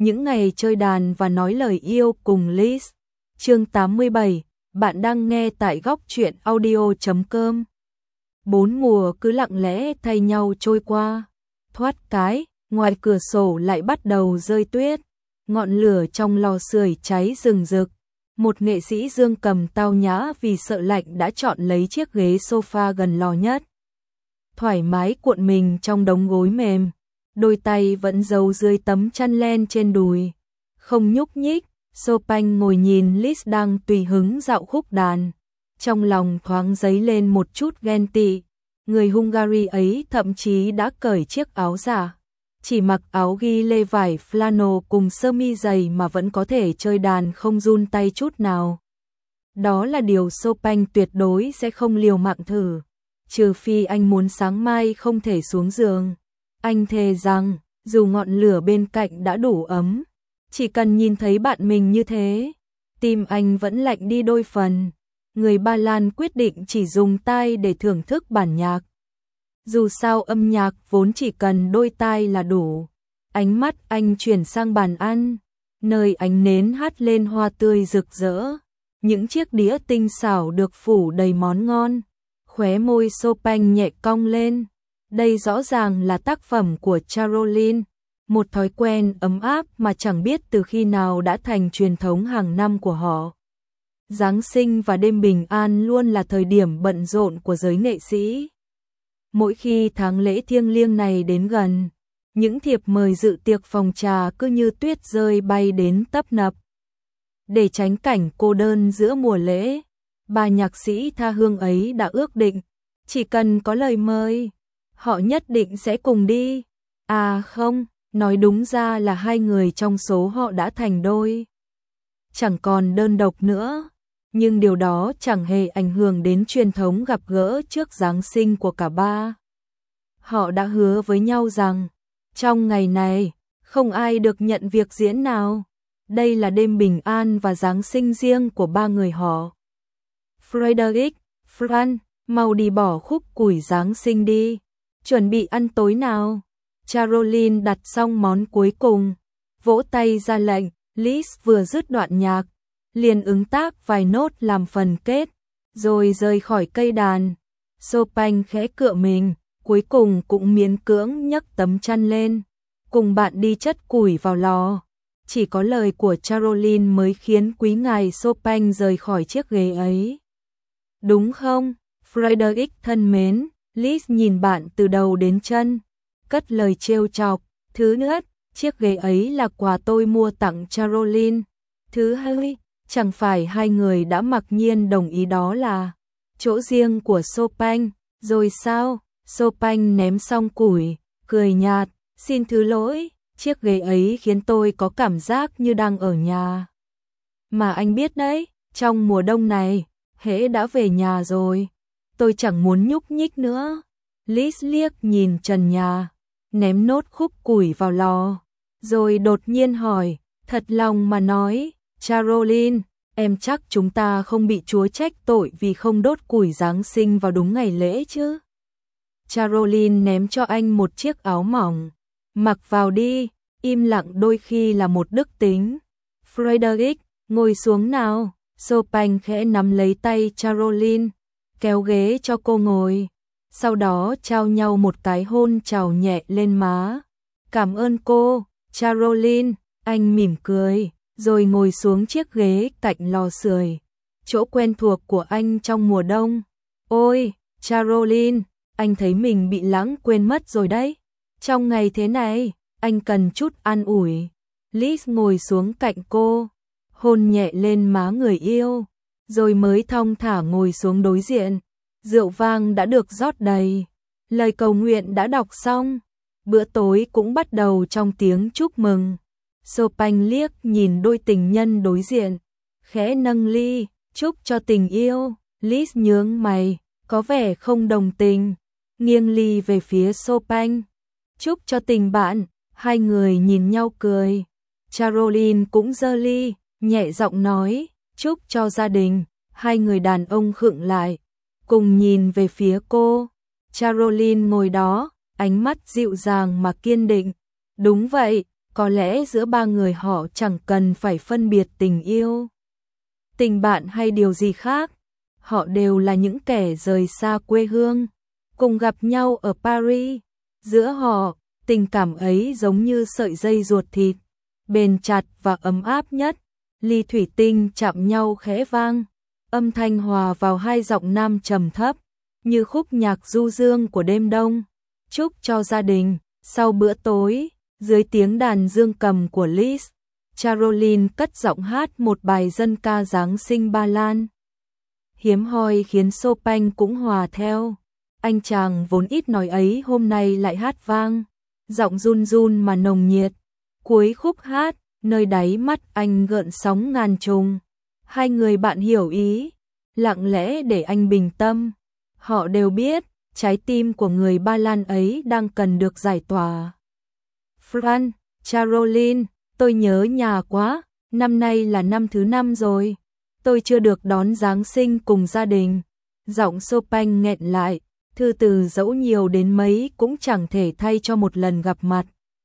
Những ngày chơi đàn và nói lời yêu cùng Liz. Chương 87, bạn đang nghe tại góc truyện audio.com. 4 mùa cứ lặng lẽ thay nhau trôi qua. Thoát cái, ngoài cửa sổ lại bắt đầu rơi tuyết. Ngọn lửa trong lò sưởi cháy rừng rực. Một nghệ sĩ dương cầm tao nhã vì sợ lạnh đã chọn lấy chiếc ghế sofa gần lò nhất. Thoải mái cuộn mình trong đống gối mềm. Đôi tay vẫn giấu dưới tấm chăn len trên đùi. Không nhúc nhích, Chopin ngồi nhìn Liz đang tùy hứng dạo khúc đàn. Trong lòng thoáng dấy lên một chút ghen tị. Người Hungary ấy thậm chí đã cởi chiếc áo giả. Chỉ mặc áo ghi lê vải flannel cùng sơ mi dày mà vẫn có thể chơi đàn không run tay chút nào. Đó là điều Chopin tuyệt đối sẽ không liều mạng thử. Trừ phi anh muốn sáng mai không thể xuống giường. Anh thề rằng, dù ngọn lửa bên cạnh đã đủ ấm, chỉ cần nhìn thấy bạn mình như thế, tim anh vẫn lạnh đi đôi phần. Người Ba Lan quyết định chỉ dùng tai để thưởng thức bản nhạc. Dù sao âm nhạc vốn chỉ cần đôi tai là đủ. Ánh mắt anh chuyển sang bàn ăn, nơi ánh nến hắt lên hoa tươi rực rỡ. Những chiếc đĩa tinh xảo được phủ đầy món ngon. Khóe môi Chopin nhẹ cong lên. Đây rõ ràng là tác phẩm của Caroline, một thói quen ấm áp mà chẳng biết từ khi nào đã thành truyền thống hàng năm của họ. Giáng sinh và đêm bình an luôn là thời điểm bận rộn của giới nghệ sĩ. Mỗi khi tháng lễ thiêng liêng này đến gần, những thiệp mời dự tiệc phòng trà cứ như tuyết rơi bay đến tấp nập. Để tránh cảnh cô đơn giữa mùa lễ, ba nhạc sĩ tha hương ấy đã ước định, chỉ cần có lời mời, họ nhất định sẽ cùng đi. À không, nói đúng ra là hai người trong số họ đã thành đôi. Chẳng còn đơn độc nữa, nhưng điều đó chẳng hề ảnh hưởng đến truyền thống gặp gỡ trước Giáng sinh của cả ba. Họ đã hứa với nhau rằng, trong ngày này, không ai được nhận việc diễn nào. Đây là đêm bình an và Giáng sinh riêng của ba người họ. Frederick, Franz, mau đi bỏ khúc củi Giáng sinh đi. Chuẩn bị ăn tối nào. Caroline đặt xong món cuối cùng, vỗ tay ra lệnh. Liz vừa dứt đoạn nhạc, liền ứng tác vài nốt làm phần kết, rồi rời khỏi cây đàn. Chopin khẽ cựa mình, cuối cùng cũng miễn cưỡng nhấc tấm chăn lên, cùng bạn đi chất củi vào lò. Chỉ có lời của Caroline mới khiến quý ngài Chopin rời khỏi chiếc ghế ấy. Đúng không, Frederick thân mến? Liz nhìn bạn từ đầu đến chân, cất lời trêu chọc. Thứ nhất, chiếc ghế ấy là quà tôi mua tặng Caroline. Thứ hai, chẳng phải hai người đã mặc nhiên đồng ý đó là chỗ riêng của Chopin, rồi sao? Chopin ném xong củi, cười nhạt, xin thứ lỗi, chiếc ghế ấy khiến tôi có cảm giác như đang ở nhà. Mà anh biết đấy, trong mùa đông này, hễ đã về nhà rồi, tôi chẳng muốn nhúc nhích nữa. Liz liếc nhìn trần nhà, ném nốt khúc củi vào lò, rồi đột nhiên hỏi, thật lòng mà nói, Caroline, em chắc chúng ta không bị Chúa trách tội vì không đốt củi Giáng sinh vào đúng ngày lễ chứ? Caroline ném cho anh một chiếc áo mỏng, mặc vào đi, im lặng đôi khi là một đức tính. Frederick, ngồi xuống nào. Chopin khẽ nắm lấy tay Caroline, kéo ghế cho cô ngồi, sau đó trao nhau một cái hôn chào nhẹ lên má. Cảm ơn cô, Caroline, anh mỉm cười, rồi ngồi xuống chiếc ghế cạnh lò sưởi, chỗ quen thuộc của anh trong mùa đông. Ôi, Caroline, anh thấy mình bị lãng quên mất rồi đấy. Trong ngày thế này, anh cần chút an ủi. Liz ngồi xuống cạnh cô, hôn nhẹ lên má người yêu, rồi mới thong thả ngồi xuống đối diện. Rượu vang đã được rót đầy, lời cầu nguyện đã đọc xong, bữa tối cũng bắt đầu trong tiếng chúc mừng. Chopin liếc nhìn đôi tình nhân đối diện, khẽ nâng ly, chúc cho tình yêu. Liz nhướng mày, có vẻ không đồng tình, nghiêng ly về phía Chopin. Chúc cho tình bạn. Hai người nhìn nhau cười. Caroline cũng giơ ly, nhẹ giọng nói, chúc cho gia đình. Hai người đàn ông khựng lại, cùng nhìn về phía cô. Caroline ngồi đó, ánh mắt dịu dàng mà kiên định. Đúng vậy, có lẽ giữa ba người họ chẳng cần phải phân biệt tình yêu, tình bạn hay điều gì khác. Họ đều là những kẻ rời xa quê hương, cùng gặp nhau ở Paris. Giữa họ, tình cảm ấy giống như sợi dây ruột thịt, bền chặt và ấm áp nhất. Ly thủy tinh chạm nhau khẽ vang, âm thanh hòa vào hai giọng nam trầm thấp, như khúc nhạc du dương của đêm đông. Chúc cho gia đình. Sau bữa tối, dưới tiếng đàn dương cầm của Liszt, Caroline cất giọng hát một bài dân ca Giáng sinh Ba Lan. Hiếm hoi khiến Chopin cũng hòa theo. Anh chàng vốn ít nói ấy hôm nay lại hát vang, giọng run run mà nồng nhiệt. Cuối khúc hát, nơi đáy mắt anh gợn sóng ngàn trùng. Hai người bạn hiểu ý, lặng lẽ để anh bình tâm. Họ đều biết, trái tim của người Ba Lan ấy đang cần được giải tỏa. Franz, Caroline, tôi nhớ nhà quá, năm nay là năm thứ 5 rồi. Tôi chưa được đón Giáng sinh cùng gia đình. Giọng Chopin nghẹn lại, thư từ dẫu nhiều đến mấy cũng chẳng thể thay cho một lần gặp mặt.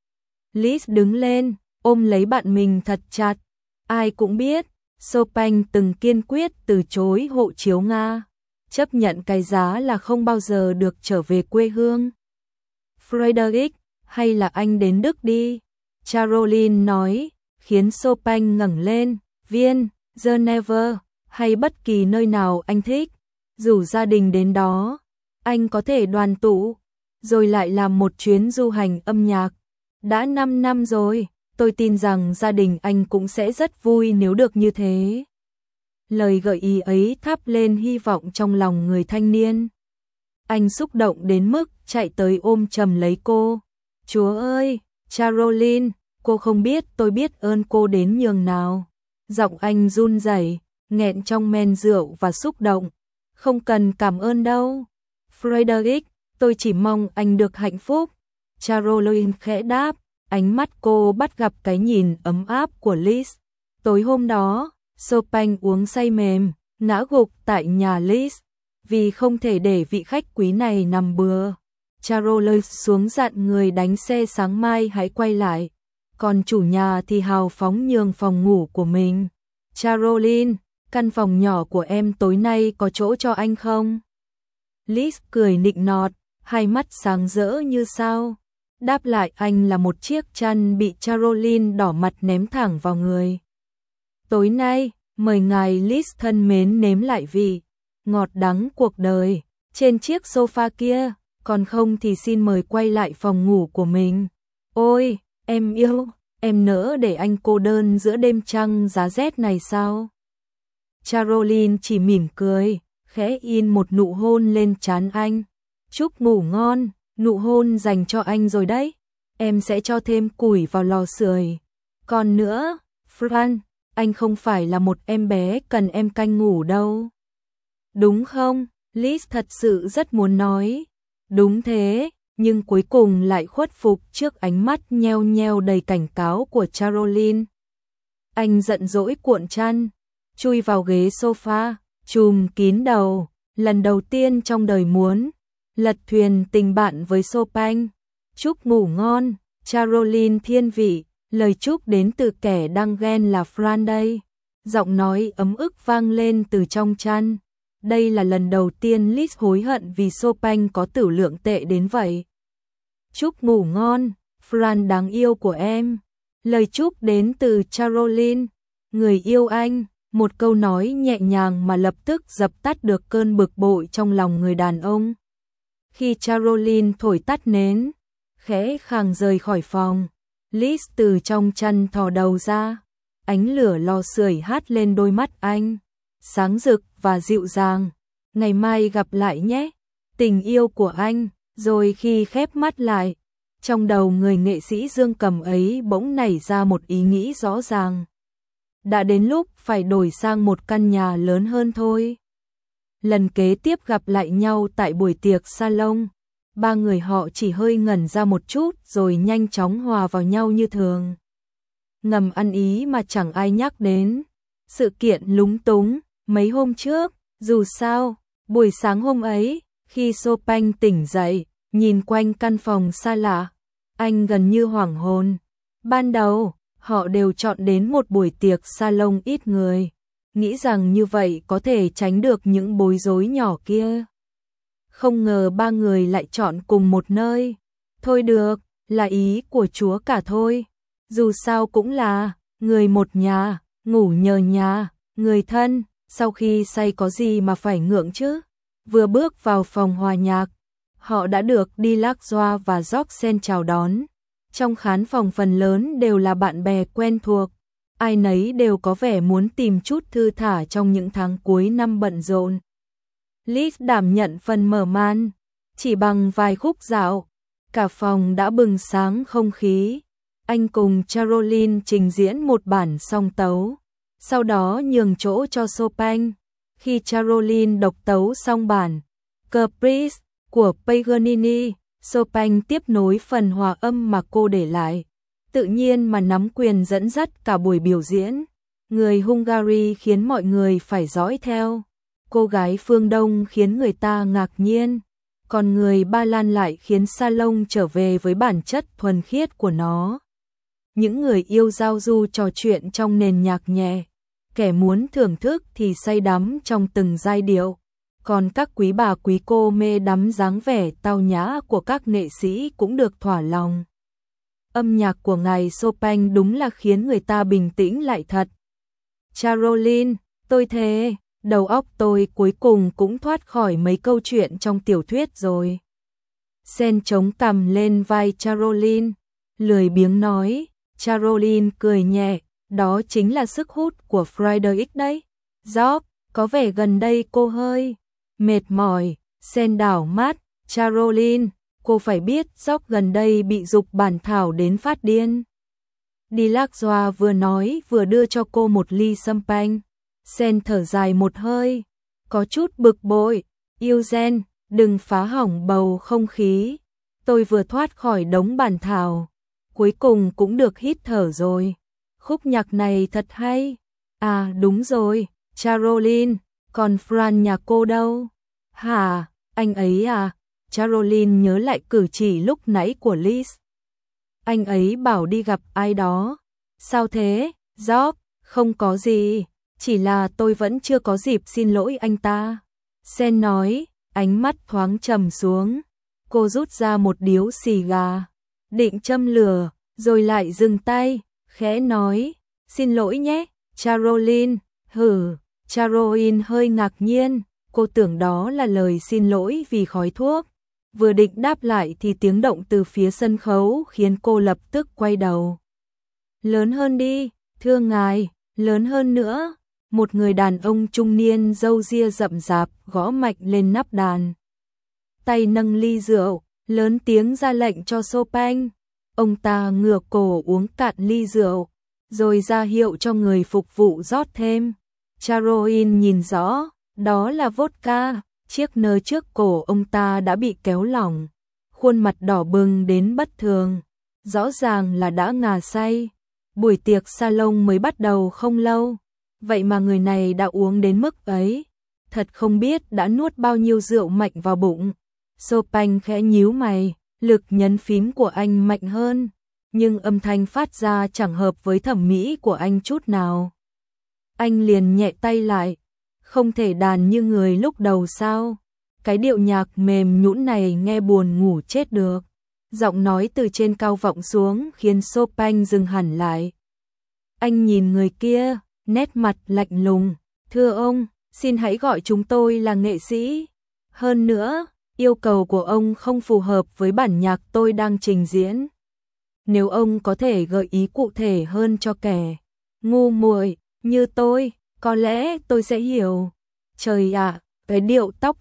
Liszt đứng lên, ôm lấy bạn mình thật chặt. Ai cũng biết, Chopin từng kiên quyết từ chối hộ chiếu Nga, chấp nhận cái giá là không bao giờ được trở về quê hương. Frederick, hay là anh đến Đức đi? Caroline nói, khiến Chopin ngẩng lên. Viên, Geneva, hay bất kỳ nơi nào anh thích. Rủ gia đình đến đó, anh có thể đoàn tụ, rồi lại làm một chuyến du hành âm nhạc. Đã 5 năm rồi, tôi tin rằng gia đình anh cũng sẽ rất vui nếu được như thế. Lời gợi ý ấy thắp lên hy vọng trong lòng người thanh niên. Anh xúc động đến mức chạy tới ôm chầm lấy cô. Chúa ơi, Caroline, cô không biết tôi biết ơn cô đến nhường nào. Giọng anh run rẩy, nghẹn trong men rượu và xúc động. Không cần cảm ơn đâu. Frederick, tôi chỉ mong anh được hạnh phúc. Caroline khẽ đáp, ánh mắt cô bắt gặp cái nhìn ấm áp của Liszt. Tối hôm đó, Chopin uống say mềm, ngã gục tại nhà Liszt, vì không thể để vị khách quý này nằm bừa. Caroline xuống dặn người đánh xe sáng mai hãy quay lại, còn chủ nhà thì hào phóng nhường phòng ngủ của mình. Caroline, căn phòng nhỏ của em tối nay có chỗ cho anh không? Liszt cười nịnh nọt, hai mắt sáng rỡ như sao. Đáp lại anh là một chiếc chăn bị Caroline đỏ mặt ném thẳng vào người. Tối nay, mời ngài Liszt thân mến nếm lại vị ngọt đắng cuộc đời trên chiếc sofa kia, còn không thì xin mời quay lại phòng ngủ của mình. Ôi, em yêu, em nỡ để anh cô đơn giữa đêm trăng giá rét này sao? Caroline chỉ mỉm cười, khẽ in một nụ hôn lên trán anh. Chúc ngủ ngon, nụ hôn dành cho anh rồi đấy. Em sẽ cho thêm củi vào lò sưởi. Còn nữa, Franz, anh không phải là một em bé cần em canh ngủ đâu. Đúng không? Liszt thật sự rất muốn nói. Đúng thế, nhưng cuối cùng lại khuất phục trước ánh mắt nheo nheo đầy cảnh cáo của Caroline. Anh giận dỗi cuộn chăn, chui vào ghế sofa, trùm kín đầu, lần đầu tiên trong đời muốn lật thuyền tình bạn với Chopin. Chúc ngủ ngon, Caroline thiên vị, lời chúc đến từ kẻ đang ghen là Franz đây. Giọng nói ấm ức vang lên từ trong chăn. Đây là lần đầu tiên Liszt hối hận vì Chopin có tửu lượng tệ đến vậy. Chúc ngủ ngon, Franz đáng yêu của em. Lời chúc đến từ Caroline, người yêu anh, một câu nói nhẹ nhàng mà lập tức dập tắt được cơn bực bội trong lòng người đàn ông. Khi Caroline thổi tắt nến, khẽ khàng rời khỏi phòng, Liszt từ trong chăn thò đầu ra, ánh lửa lò sưởi hắt lên đôi mắt anh, sáng rực và dịu dàng. Ngày mai gặp lại nhé, tình yêu của anh. Rồi khi khép mắt lại, trong đầu người nghệ sĩ dương cầm ấy bỗng nảy ra một ý nghĩ rõ ràng. Đã đến lúc phải đổi sang một căn nhà lớn hơn thôi. Lần kế tiếp gặp lại nhau tại buổi tiệc salon, ba người họ chỉ hơi ngẩn ra một chút rồi nhanh chóng hòa vào nhau như thường. Ngầm ăn ý mà chẳng ai nhắc đến sự kiện lúng túng mấy hôm trước. Dù sao, buổi sáng hôm ấy, khi Chopin tỉnh dậy, nhìn quanh căn phòng xa lạ, anh gần như hoảng hồn. Ban đầu, họ đều chọn đến một buổi tiệc salon ít người, nghĩ rằng như vậy có thể tránh được những bối rối nhỏ kia. Không ngờ ba người lại chọn cùng một nơi. Thôi được, là ý của Chúa cả thôi. Dù sao cũng là người một nhà, ngủ nhờ nhà, người thân, sau khi say có gì mà phải ngượng chứ. Vừa bước vào phòng hòa nhạc, họ đã được Dilakzoa và Roxen chào đón. Trong khán phòng phần lớn đều là bạn bè quen thuộc, ai nấy đều có vẻ muốn tìm chút thư thả trong những tháng cuối năm bận rộn. Liz đảm nhận phần mở màn, chỉ bằng vài khúc dạo, cả phòng đã bừng sáng không khí. Anh cùng Caroline trình diễn một bản song tấu, sau đó nhường chỗ cho Chopin. Khi Caroline độc tấu xong bản Caprice của Paganini, Chopin tiếp nối phần hòa âm mà cô để lại, tự nhiên mà nắm quyền dẫn dắt cả buổi biểu diễn. Người Hungary khiến mọi người phải dõi theo, cô gái phương Đông khiến người ta ngạc nhiên, còn người Ba Lan lại khiến salon trở về với bản chất thuần khiết của nó. Những người yêu giao du trò chuyện trong nền nhạc nhẹ, kẻ muốn thưởng thức thì say đắm trong từng giai điệu, còn các quý bà quý cô mê đắm dáng vẻ tao nhã của các nghệ sĩ cũng được thỏa lòng. Âm nhạc của ngài Chopin đúng là khiến người ta bình tĩnh lại thật. Caroline, tôi thề, đầu óc tôi cuối cùng cũng thoát khỏi mấy câu chuyện trong tiểu thuyết rồi. Sen chống cằm lên vai Caroline, lười biếng nói. Caroline cười nhẹ, đó chính là sức hút của Frederick đấy. George, có vẻ gần đây cô hơi mệt mỏi. Sen đảo mắt, Caroline, cô phải biết George gần đây bị dục bản thảo đến phát điên. Dilakzoa vừa nói vừa đưa cho cô một ly champagne. Sen thở dài một hơi, có chút bực bội. Eugene, đừng phá hỏng bầu không khí. Tôi vừa thoát khỏi đống bản thảo, cuối cùng cũng được hít thở rồi. Khúc nhạc này thật hay. À đúng rồi, Caroline, còn Fran nhà cô đâu? Hả, anh ấy à? Caroline nhớ lại cử chỉ lúc nãy của Liz. Anh ấy bảo đi gặp ai đó. Sao thế, George? Không có gì, chỉ là tôi vẫn chưa có dịp xin lỗi anh ta. Sen nói, ánh mắt thoáng trầm xuống. Cô rút ra một điếu xì gà, định châm lửa, rồi lại dừng tay, khẽ nói, xin lỗi nhé, Caroline. Hử, Caroline hơi ngạc nhiên, cô tưởng đó là lời xin lỗi vì khói thuốc. Vừa định đáp lại thì tiếng động từ phía sân khấu khiến cô lập tức quay đầu. Lớn hơn đi, thưa ngài, lớn hơn nữa. Một người đàn ông trung niên râu ria rậm rạp gõ mạnh lên nắp đàn. Tay nâng ly rượu, lớn tiếng ra lệnh cho Chopin. Ông ta ngửa cổ uống cạn ly rượu, rồi ra hiệu cho người phục vụ rót thêm. Caroline nhìn rõ, đó là vodka. Chiếc nơ trước cổ ông ta đã bị kéo lỏng, khuôn mặt đỏ bừng đến bất thường, rõ ràng là đã ngà say. Buổi tiệc salon mới bắt đầu không lâu, vậy mà người này đã uống đến mức ấy, thật không biết đã nuốt bao nhiêu rượu mạnh vào bụng. Chopin khẽ nhíu mày, lực nhấn phím của anh mạnh hơn, nhưng âm thanh phát ra chẳng hợp với thẩm mỹ của anh chút nào. Anh liền nhẹ tay lại, không thể đàn như người lúc đầu sao? Cái điệu nhạc mềm nhũn này nghe buồn ngủ chết được. Giọng nói từ trên cao vọng xuống khiến Chopin dừng hẳn lại. Anh nhìn người kia, nét mặt lạnh lùng. Thưa ông, xin hãy gọi chúng tôi là nghệ sĩ. Hơn nữa, yêu cầu của ông không phù hợp với bản nhạc tôi đang trình diễn. Nếu ông có thể gợi ý cụ thể hơn cho kẻ ngu muội như tôi, có lẽ tôi sẽ hiểu. Trời ạ, cái điệu tóc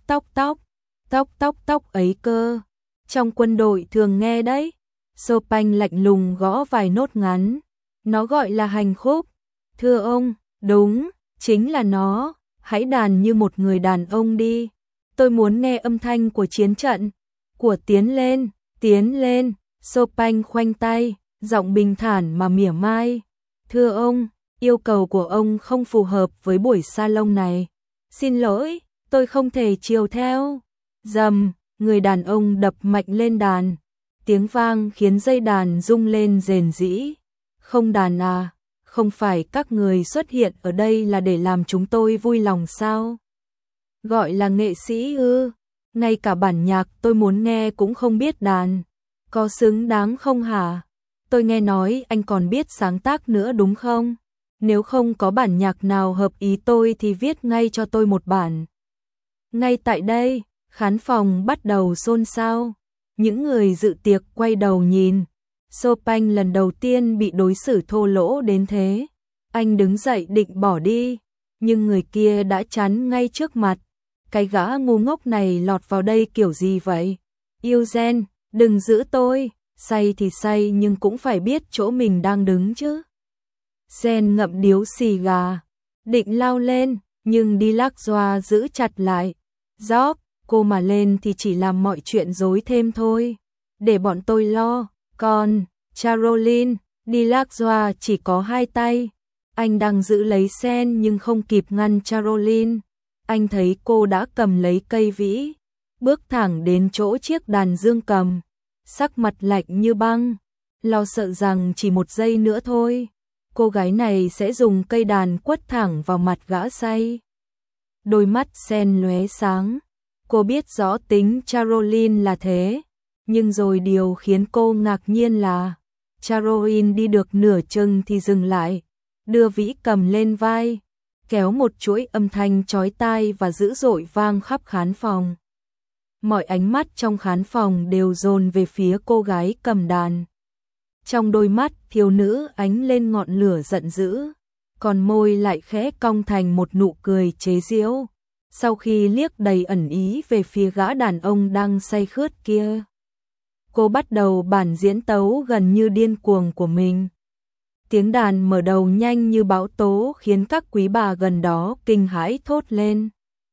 tóc ấy cơ. Trong quân đội thường nghe đấy. Chopin lạnh lùng gõ vài nốt ngắn. Nó gọi là hành khúc. Thưa ông, đúng, chính là nó. Hãy đàn như một người đàn ông đi. Tôi muốn nghe âm thanh của chiến trận. Của tiến lên. Chopin khoanh tay, giọng bình thản mà mỉa mai. Thưa ông, yêu cầu của ông không phù hợp với buổi salon này. Xin lỗi, tôi không thể chiều theo. Rầm, người đàn ông đập mạnh lên đàn. Tiếng vang khiến dây đàn rung lên rền rĩ. Không đàn à, không phải các người xuất hiện ở đây là để làm chúng tôi vui lòng sao? Gọi là nghệ sĩ ư? Ngay cả bản nhạc tôi muốn nghe cũng không biết đàn. Có xứng đáng không hả? Tôi nghe nói anh còn biết sáng tác nữa đúng không? Nếu không có bản nhạc nào hợp ý tôi thì viết ngay cho tôi một bản. Ngay tại đây, khán phòng bắt đầu xôn xao. Những người dự tiệc quay đầu nhìn. Chopin lần đầu tiên bị đối xử thô lỗ đến thế. Anh đứng dậy định bỏ đi, nhưng người kia đã chắn ngay trước mặt. Cái gã ngu ngốc này lọt vào đây kiểu gì vậy? Eugene, đừng giữ tôi, say thì say nhưng cũng phải biết chỗ mình đang đứng chứ. Sen ngậm điếu xì gà, định lao lên, nhưng Delacroix giữ chặt lại. George, cô mà lên thì chỉ làm mọi chuyện rối thêm thôi. Để bọn tôi lo, còn Caroline, Delacroix chỉ có hai tay. Anh đang giữ lấy Sen nhưng không kịp ngăn Caroline. Anh thấy cô đã cầm lấy cây vĩ, bước thẳng đến chỗ chiếc đàn dương cầm, sắc mặt lạnh như băng, lo sợ rằng chỉ một giây nữa thôi, cô gái này sẽ dùng cây đàn quất thẳng vào mặt gã say. Đôi mắt Sen lóe sáng, cô biết rõ tính Caroline là thế, nhưng rồi điều khiến cô ngạc nhiên là Caroline đi được nửa chừng thì dừng lại, đưa vĩ cầm lên vai, kéo một chuỗi âm thanh chói tai và dữ dội vang khắp khán phòng. Mọi ánh mắt trong khán phòng đều dồn về phía cô gái cầm đàn. Trong đôi mắt thiếu nữ ánh lên ngọn lửa giận dữ, còn môi lại khẽ cong thành một nụ cười chế giễu. Sau khi liếc đầy ẩn ý về phía gã đàn ông đang say khướt kia, cô bắt đầu bản diễn tấu gần như điên cuồng của mình. Tiếng đàn mở đầu nhanh như bão tố khiến các quý bà gần đó kinh hãi thốt lên.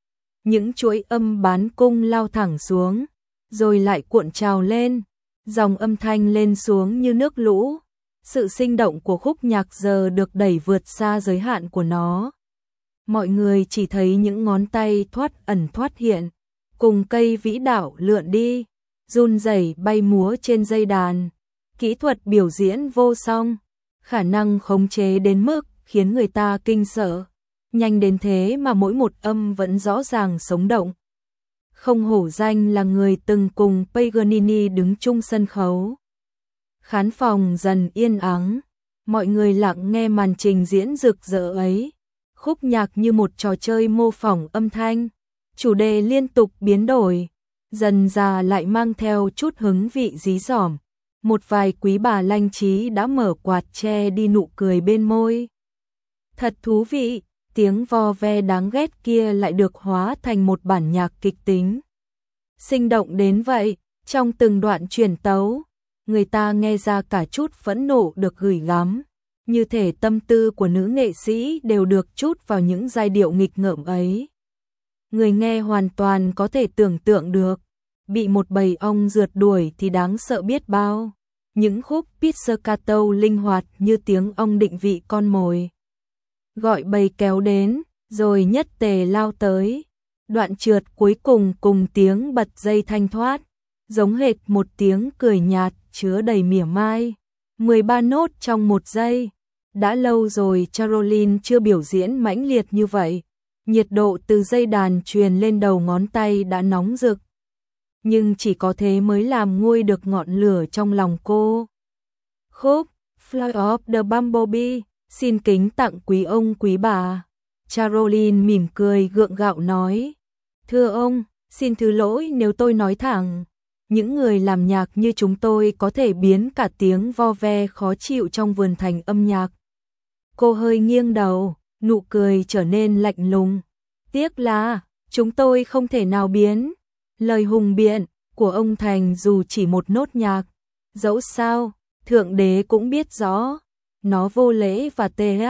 Những chuỗi âm bán cung lao thẳng xuống, rồi lại cuộn trào lên, dòng âm thanh lên xuống như nước lũ. Sự sinh động của khúc nhạc giờ được đẩy vượt xa giới hạn của nó. Mọi người chỉ thấy những ngón tay thoát ẩn thoát hiện, cùng cây vĩ đạo lượn đi, run rẩy bay múa trên dây đàn. Kỹ thuật biểu diễn vô song, khả năng khống chế đến mức khiến người ta kinh sợ, nhanh đến thế mà mỗi một âm vẫn rõ ràng sống động. Không hổ danh là người từng cùng Paganini đứng chung sân khấu. Khán phòng dần yên ắng, mọi người lặng nghe màn trình diễn rực rỡ ấy. Khúc nhạc như một trò chơi mô phỏng âm thanh, chủ đề liên tục biến đổi, dần dà lại mang theo chút hứng vị dí dỏm. Một vài quý bà lanh trí đã mở quạt che đi nụ cười bên môi. Thật thú vị, tiếng vo ve đáng ghét kia lại được hóa thành một bản nhạc kịch tính. Sinh động đến vậy, trong từng đoạn truyền tấu, người ta nghe ra cả chút phẫn nộ được gửi gắm. Như thể tâm tư của nữ nghệ sĩ đều được trút vào những giai điệu nghịch ngợm ấy. Người nghe hoàn toàn có thể tưởng tượng được, bị một bầy ong rượt đuổi thì đáng sợ biết bao. Những khúc pizzicato linh hoạt như tiếng ong định vị con mồi. Gọi bầy kéo đến, rồi nhất tề lao tới. Đoạn trượt cuối cùng cùng tiếng bật dây thanh thoát, giống hệt một tiếng cười nhạt chứa đầy mỉa mai. 13 nốt trong một giây. Đã lâu rồi Caroline chưa biểu diễn mãnh liệt như vậy. Nhiệt độ từ dây đàn truyền lên đầu ngón tay đã nóng rực. Nhưng chỉ có thế mới làm nguôi được ngọn lửa trong lòng cô. Khúc Fly of the Bumblebee, xin kính tặng quý ông quý bà. Caroline mỉm cười gượng gạo nói. Thưa ông, xin thứ lỗi nếu tôi nói thẳng. Những người làm nhạc như chúng tôi có thể biến cả tiếng vo ve khó chịu trong vườn thành âm nhạc. Cô hơi nghiêng đầu, nụ cười trở nên lạnh lùng. Tiếc là, chúng tôi không thể nào biến lời hùng biện của ông thành dù chỉ một nốt nhạc. Dẫu sao, Thượng Đế cũng biết rõ, nó vô lễ và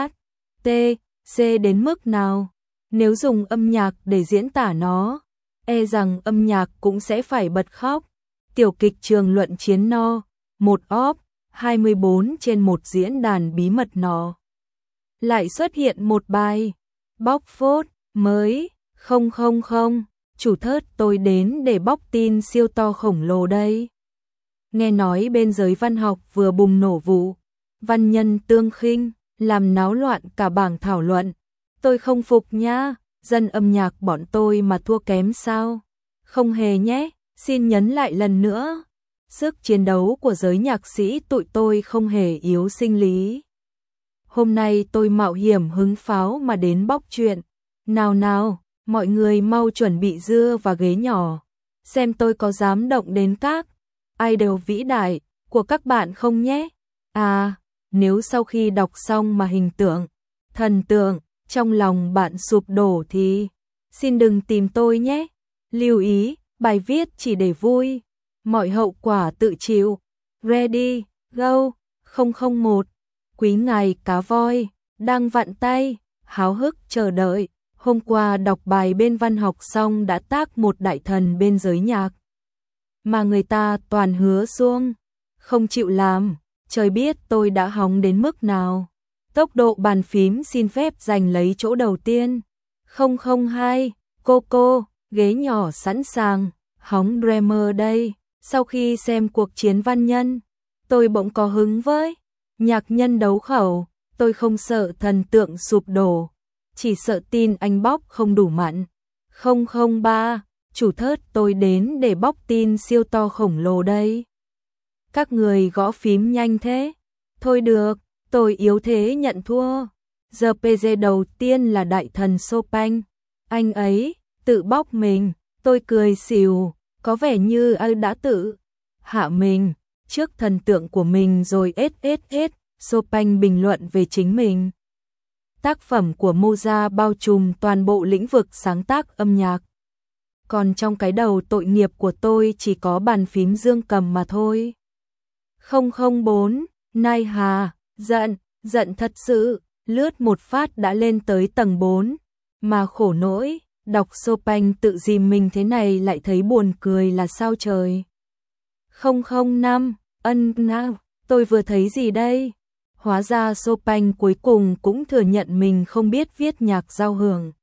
THC đến mức nào. Nếu dùng âm nhạc để diễn tả nó, e rằng âm nhạc cũng sẽ phải bật khóc. Tiểu kịch Trường Luận Chiến No, 1 op. 24 trên một diễn đàn bí mật nó. Lại xuất hiện một bài bóc phốt mới, không, chủ thớt tôi đến để bóc tin siêu to khổng lồ đây. Nghe nói bên giới văn học vừa bùng nổ vụ văn nhân tương khinh, làm náo loạn cả bảng thảo luận. Tôi không phục nha, dân âm nhạc bọn tôi mà thua kém sao? Không hề nhé, xin nhấn lại lần nữa. Sức chiến đấu của giới nhạc sĩ tụi tôi không hề yếu sinh lý. Hôm nay tôi mạo hiểm hứng pháo mà đến bóc chuyện. Nào nào, mọi người mau chuẩn bị dưa và ghế nhỏ. Xem tôi có dám động đến các idol vĩ đại của các bạn không nhé. À, nếu sau khi đọc xong mà hình tượng, thần tượng trong lòng bạn sụp đổ thì xin đừng tìm tôi nhé. Lưu ý, bài viết chỉ để vui, mọi hậu quả tự chịu. Ready, go, 001. Quý ngài cá voi, đang vặn tay, háo hức chờ đợi. Hôm qua đọc bài bên văn học xong đã tác một đại thần bên giới nhạc. Mà người ta toàn hứa xuông, không chịu làm, trời biết tôi đã hóng đến mức nào. Tốc độ bàn phím xin phép giành lấy chỗ đầu tiên. 002, cô, ghế nhỏ sẵn sàng, hóng Dreamer đây. Sau khi xem cuộc chiến văn nhân, tôi bỗng có hứng với nhạc nhân đấu khẩu, tôi không sợ thần tượng sụp đổ, chỉ sợ tin anh bóc không đủ mặn. 003, chủ thớt tôi đến để bóc tin siêu to khổng lồ đây. Các người gõ phím nhanh thế. Thôi được, tôi yếu thế nhận thua. Giờ PG đầu tiên là đại thần Chopin. Anh ấy tự bóc mình, tôi cười xỉu, có vẻ như anh đã tự hạ mình trước thần tượng của mình rồi. Chopin bình luận về chính mình. Tác phẩm của Mozart bao trùm toàn bộ lĩnh vực sáng tác âm nhạc. Còn trong cái đầu tội nghiệp của tôi chỉ có bàn phím dương cầm mà thôi. 004, Nai Hà, giận thật sự, lướt một phát đã lên tới tầng 4. Mà khổ nỗi, đọc Chopin tự dìm mình thế này lại thấy buồn cười là sao trời. 005, nào, tôi vừa thấy gì đây? Hóa ra Chopin cuối cùng cũng thừa nhận mình không biết viết nhạc giao hưởng.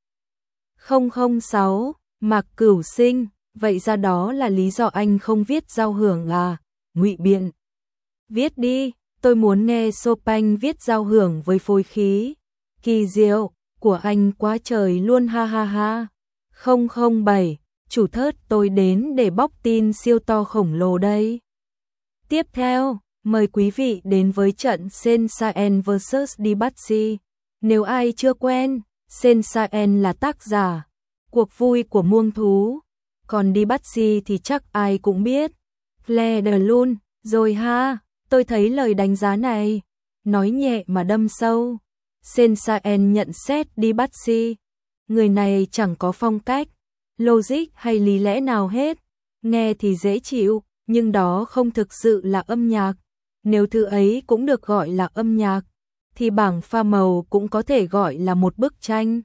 006, Mạc Cửu Sinh, vậy ra đó là lý do anh không viết giao hưởng à? Ngụy biện. Viết đi, tôi muốn nghe Chopin viết giao hưởng với phối khí kỳ diệu của anh quá trời luôn, ha ha ha. 007, chủ thớt tôi đến để bóc tin siêu to khổng lồ đây. Tiếp theo, mời quý vị đến với trận Saint-Saëns vs Debussy. Nếu ai chưa quen, Saint-Saëns là tác giả Cuộc vui của muông thú, còn Debussy thì chắc ai cũng biết. Clair de Lune, rồi ha, tôi thấy lời đánh giá này, nói nhẹ mà đâm sâu. Saint-Saëns nhận xét Debussy, người này chẳng có phong cách, logic hay lý lẽ nào hết, nghe thì dễ chịu, nhưng đó không thực sự là âm nhạc. Nếu thứ ấy cũng được gọi là âm nhạc, thì bảng pha màu cũng có thể gọi là một bức tranh.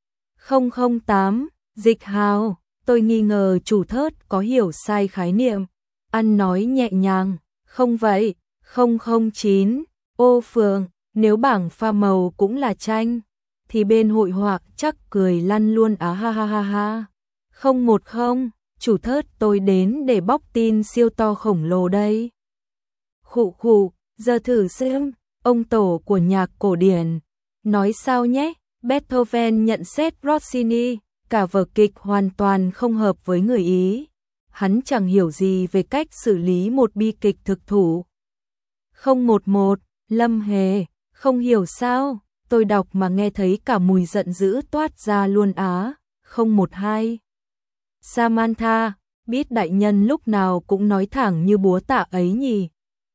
008, Dịch Hào, tôi nghi ngờ chủ thớt có hiểu sai khái niệm. Ăn nói nhẹ nhàng, không vậy. 009, Ô Phượng, nếu bảng pha màu cũng là tranh, thì bên hội họa chắc cười lăn luôn á, ha ha ha ha. 010, chủ thớt tôi đến để bóc tin siêu to khổng lồ đây. Khụ, giờ thử xem, ông tổ của nhạc cổ điển, nói sao nhé. Beethoven nhận xét Rossini, cả vở kịch hoàn toàn không hợp với người Ý. Hắn chẳng hiểu gì về cách xử lý một bi kịch thực thụ. 011, Lâm Hề, không hiểu sao, tôi đọc mà nghe thấy cả mùi giận dữ toát ra luôn á. 012, Samantha, biết đại nhân lúc nào cũng nói thẳng như búa tạ ấy nhỉ.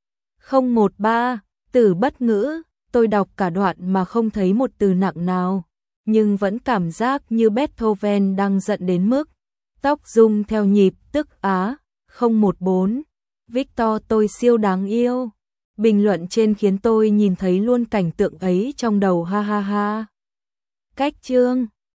013, Từ Bất Ngữ, tôi đọc cả đoạn mà không thấy một từ nặng nào, nhưng vẫn cảm giác như Beethoven đang giận đến mức tóc rung theo nhịp tức á. 014, Victor tôi siêu đáng yêu. Bình luận trên khiến tôi nhìn thấy luôn cảnh tượng ấy trong đầu, ha ha ha. Cách chương